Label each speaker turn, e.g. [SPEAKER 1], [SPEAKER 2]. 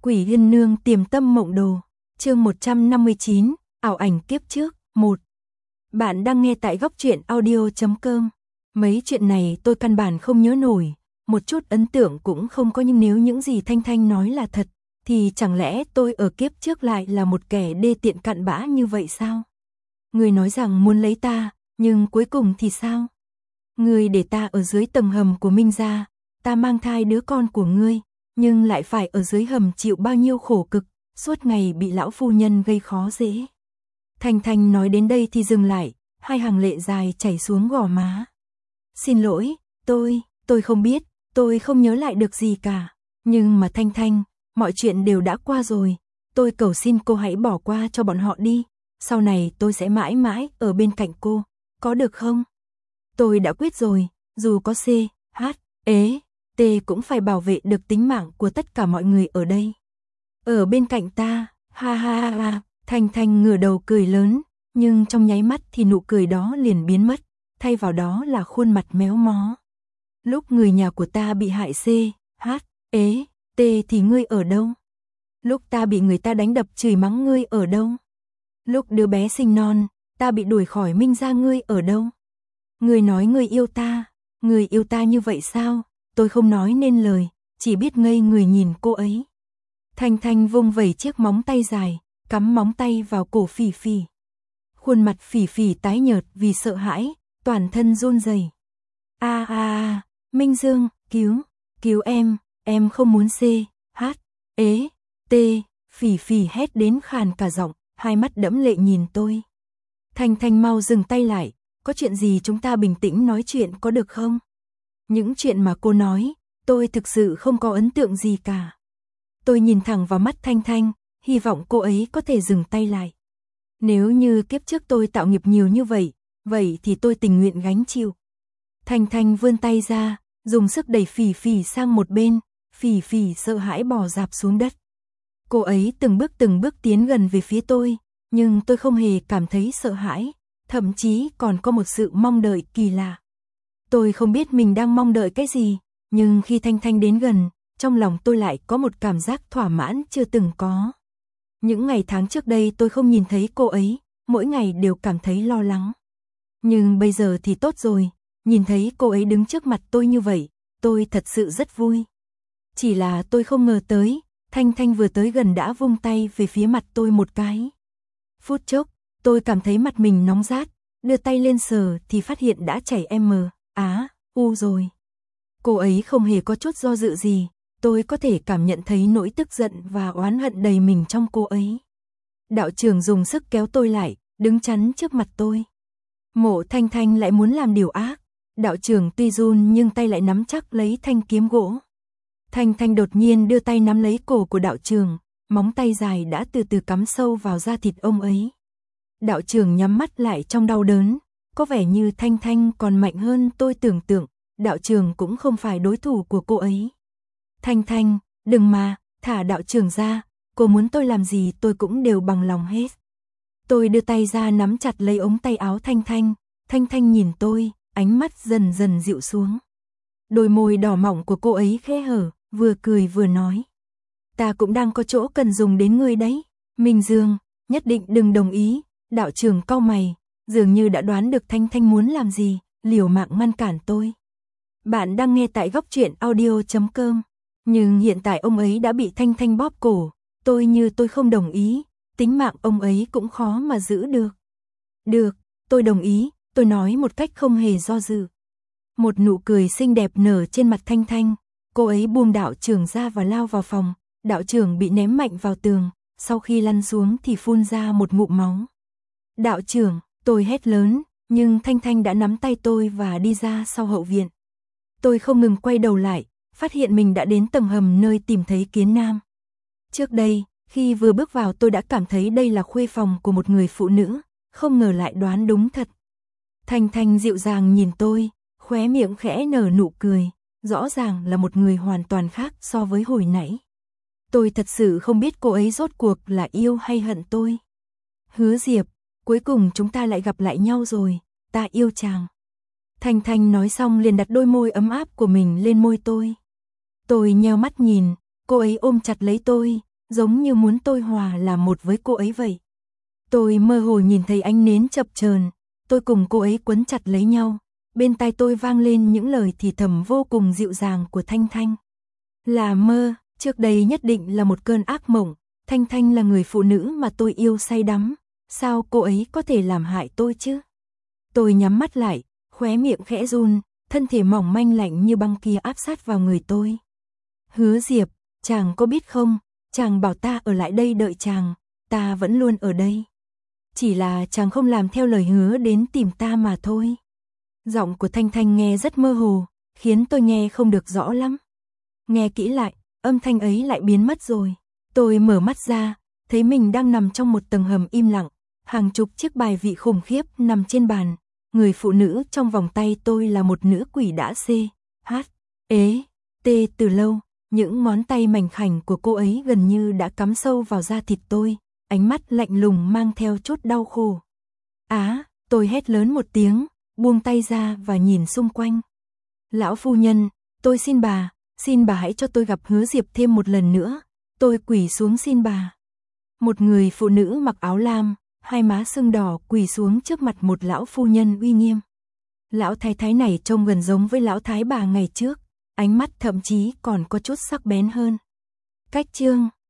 [SPEAKER 1] Quỷ Yên Nương Tiềm Tâm Mộng Đồ, chương 159, ảo ảnh kiếp trước, 1. Bạn đang nghe tại góc truyện audio.com. Mấy chuyện này tôi căn bản không nhớ nổi, một chút ấn tượng cũng không có, nhưng nếu những gì Thanh Thanh nói là thật, thì chẳng lẽ tôi ở kiếp trước lại là một kẻ đê tiện cặn bã như vậy sao? Người nói rằng muốn lấy ta, nhưng cuối cùng thì sao? Người để ta ở dưới tầng hầm của Minh gia, ta mang thai đứa con của ngươi, nhưng lại phải ở dưới hầm chịu bao nhiêu khổ cực, suốt ngày bị lão phu nhân gây khó dễ. Thanh Thanh nói đến đây thì dừng lại, hai hàng lệ dài chảy xuống gò má. Xin lỗi, tôi không biết, tôi không nhớ lại được gì cả. Nhưng mà Thanh Thanh, mọi chuyện đều đã qua rồi, tôi cầu xin cô hãy bỏ qua cho bọn họ đi. Sau này tôi sẽ mãi mãi ở bên cạnh cô, có được không? Tôi đã quyết rồi, dù có C, H, E, T cũng phải bảo vệ được tính mạng của tất cả mọi người ở đây. Ở bên cạnh ta, ha ha ha ha. Thanh Thanh ngửa đầu cười lớn, nhưng trong nháy mắt thì nụ cười đó liền biến mất, thay vào đó là khuôn mặt méo mó. Lúc người nhà của ta bị hại C, H, E, T thì ngươi ở đâu? Lúc ta bị người ta đánh đập chửi mắng ngươi ở đâu? Lúc đứa bé sinh non, ta bị đuổi khỏi Minh gia ngươi ở đâu? Ngươi nói ngươi yêu ta như vậy sao? Tôi không nói nên lời, chỉ biết ngây người nhìn cô ấy. Thanh Thanh vung vẩy chiếc móng tay dài, cắm móng tay vào cổ Phỉ Phỉ. Khuôn mặt Phỉ Phỉ tái nhợt vì sợ hãi, toàn thân run rẩy. Minh Dương, cứu em không muốn C, H, E, T, Phỉ Phỉ hét đến khàn cả giọng, hai mắt đẫm lệ nhìn tôi. Thanh Thanh mau dừng tay lại, có chuyện gì chúng ta bình tĩnh nói chuyện có được không? Những chuyện mà cô nói, tôi thực sự không có ấn tượng gì cả. Tôi nhìn thẳng vào mắt Thanh Thanh, hy vọng cô ấy có thể dừng tay lại. Nếu như kiếp trước tôi tạo nghiệp nhiều như vậy, vậy thì tôi tình nguyện gánh chịu. Thanh Thanh vươn tay ra, dùng sức đẩy Phỉ Phỉ sang một bên, Phỉ Phỉ sợ hãi bò rạp xuống đất. Cô ấy từng bước tiến gần về phía tôi, nhưng tôi không hề cảm thấy sợ hãi, thậm chí còn có một sự mong đợi kỳ lạ. Tôi không biết mình đang mong đợi cái gì, nhưng khi Thanh Thanh đến gần, trong lòng tôi lại có một cảm giác thỏa mãn chưa từng có. Những ngày tháng trước đây tôi không nhìn thấy cô ấy, mỗi ngày đều cảm thấy lo lắng. Nhưng bây giờ thì tốt rồi, nhìn thấy cô ấy đứng trước mặt tôi như vậy, tôi thật sự rất vui. Chỉ là tôi không ngờ tới, Thanh Thanh vừa tới gần đã vung tay về phía mặt tôi một cái. Phút chốc, tôi cảm thấy mặt mình nóng rát, đưa tay lên sờ thì phát hiện đã chảy U rồi. Cô ấy không hề có chút do dự gì, tôi có thể cảm nhận thấy nỗi tức giận và oán hận đầy mình trong cô ấy. Đạo trưởng dùng sức kéo tôi lại, đứng chắn trước mặt tôi. Mộ Thanh Thanh lại muốn làm điều ác. Đạo trưởng tuy run nhưng tay lại nắm chắc lấy thanh kiếm gỗ. Thanh Thanh đột nhiên đưa tay nắm lấy cổ của đạo trưởng, móng tay dài đã từ từ cắm sâu vào da thịt ông ấy. Đạo trưởng nhắm mắt lại trong đau đớn, có vẻ như Thanh Thanh còn mạnh hơn tôi tưởng tượng, đạo trưởng cũng không phải đối thủ của cô ấy. Thanh Thanh, đừng mà, thả đạo trưởng ra, cô muốn tôi làm gì tôi cũng đều bằng lòng hết. Tôi đưa tay ra nắm chặt lấy ống tay áo Thanh Thanh, Thanh Thanh nhìn tôi, ánh mắt dần dần dịu xuống. Đôi môi đỏ mọng của cô ấy khẽ hở, vừa cười vừa nói. Ta cũng đang có chỗ cần dùng đến ngươi đấy, Minh Dương, nhất định đừng đồng ý. Đạo trưởng cau mày, dường như đã đoán được Thanh Thanh muốn làm gì, liều mạng ngăn cản tôi. Bạn đang nghe tại góc truyện audio.com, nhưng hiện tại ông ấy đã bị Thanh Thanh bóp cổ, tôi không đồng ý, tính mạng ông ấy cũng khó mà giữ được. Được, tôi đồng ý, tôi nói một cách không hề do dự. Một nụ cười xinh đẹp nở trên mặt Thanh Thanh, cô ấy buông đạo trưởng ra và lao vào phòng, đạo trưởng bị ném mạnh vào tường, sau khi lăn xuống thì phun ra một ngụm máu. Đạo trưởng, tôi hét lớn, nhưng Thanh Thanh đã nắm tay tôi và đi ra sau hậu viện. Tôi không ngừng quay đầu lại, phát hiện mình đã đến tầng hầm nơi tìm thấy Kiến Nam. Trước đây, khi vừa bước vào tôi đã cảm thấy đây là khuê phòng của một người phụ nữ, không ngờ lại đoán đúng thật. Thanh Thanh dịu dàng nhìn tôi, khóe miệng khẽ nở nụ cười, rõ ràng là một người hoàn toàn khác so với hồi nãy. Tôi thật sự không biết cô ấy rốt cuộc là yêu hay hận tôi. Hứa Diệp, cuối cùng chúng ta lại gặp lại nhau rồi, ta yêu chàng. Thanh Thanh nói xong liền đặt đôi môi ấm áp của mình lên môi tôi. Tôi nheo mắt nhìn, cô ấy ôm chặt lấy tôi, giống như muốn tôi hòa là một với cô ấy vậy. Tôi mơ hồ nhìn thấy ánh nến chập chờn, tôi cùng cô ấy quấn chặt lấy nhau, bên tai tôi vang lên những lời thì thầm vô cùng dịu dàng của Thanh Thanh. Là mơ, trước đây nhất định là một cơn ác mộng, Thanh Thanh là người phụ nữ mà tôi yêu say đắm, sao cô ấy có thể làm hại tôi chứ? Tôi nhắm mắt lại, khóe miệng khẽ run, thân thể mỏng manh lạnh như băng kia áp sát vào người tôi. Hứa Diệp, chàng có biết không, chàng bảo ta ở lại đây đợi chàng, ta vẫn luôn ở đây. Chỉ là chàng không làm theo lời hứa đến tìm ta mà thôi. Giọng của Thanh Thanh nghe rất mơ hồ, khiến tôi nghe không được rõ lắm. Nghe kỹ lại, âm thanh ấy lại biến mất rồi. Tôi mở mắt ra, thấy mình đang nằm trong một tầng hầm im lặng, hàng chục chiếc bài vị khủng khiếp nằm trên bàn. Người phụ nữ trong vòng tay tôi là một nữ quỷ đã từ lâu. Những ngón tay mảnh khảnh của cô ấy gần như đã cắm sâu vào da thịt tôi, ánh mắt lạnh lùng mang theo chút đau khổ. Tôi hét lớn một tiếng, buông tay ra và nhìn xung quanh. Lão phu nhân, tôi xin bà hãy cho tôi gặp Hứa Diệp thêm một lần nữa, tôi quỳ xuống xin bà. Một người phụ nữ mặc áo lam, hai má sưng đỏ quỳ xuống trước mặt một lão phu nhân uy nghiêm. Lão thái thái này trông gần giống với lão thái bà ngày trước, ánh mắt thậm chí còn có chút sắc bén hơn. Cách chương